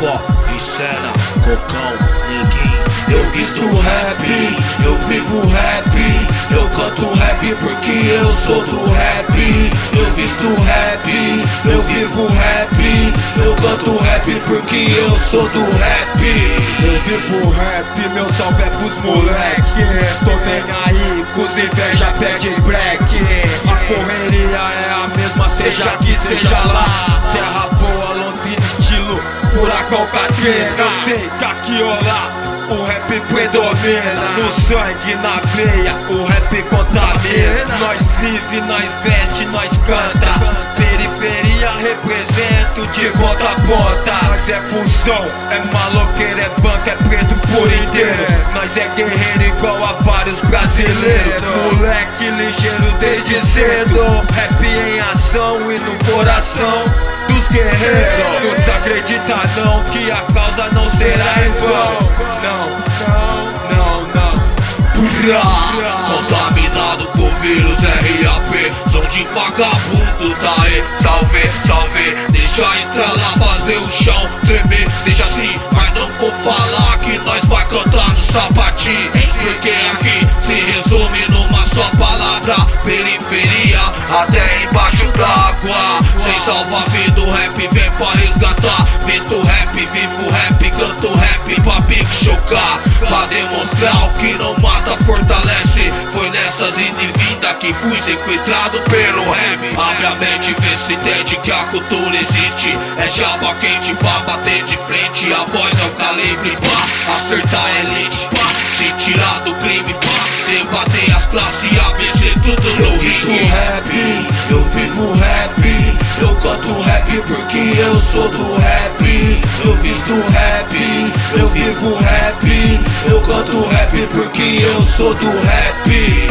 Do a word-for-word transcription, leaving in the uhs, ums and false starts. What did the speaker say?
Mocó e Cena, Cocão, Neguinho. Eu visto rap, eu vivo rap, eu canto rap porque eu sou do rap. Eu visto rap, eu vivo rap, eu canto rap porque eu sou do rap. Eu vivo rap, meu salve é pros moleque. Tô nem aí, com os inveja pede break. A correria é a mesma, seja aqui, seja lá. Terra boa, Londrina, estilo furacão Katrina. Eu sei que aqui ou lá o rap predomina, no sangue, na veia, o rap contamina. Nós vive, nós veste, nós canta. Periferia represento de ponta a ponta. Nós é função, é maloqueiro, é banco, é preto por inteiro. Nós é guerreiro igual a vários brasileiros. Moleque ligeiro desde cedo. Rap em ação e no coração dos guerreiros. Não desacredita não que a causa não será em vão. Não, não, não, não. Contaminado com vírus R A P, som de vagabundo, tá aí, salve, salve. Deixa entrar lá, fazer o chão tremer, deixa assim, mas não vou falar que nós vai cantar no sapatinho. Porque aqui se resume numa só palavra: periferia, até embaixo d'água. Sem salva-vida o rap vem pra resgatar. Visto rap, vivo rap, canto rap pra pique chocar. Pra demonstrar o que não mata, fortalece. Foi nessas ida e vinda que fui sequestrado pelo rap. Abre a mente, vê se entende que a cultura existe. É chapa quente pra bater de frente. A voz é o calibre, pá, acertar a elite, pá, te tirar do crime, pá, debater as classes e A B C tudo no Eu visto ringue. rap, eu vivo rap, eu canto rap porque eu sou do rap. Eu visto rap, eu vivo rap, eu canto rap porque eu sou do rap.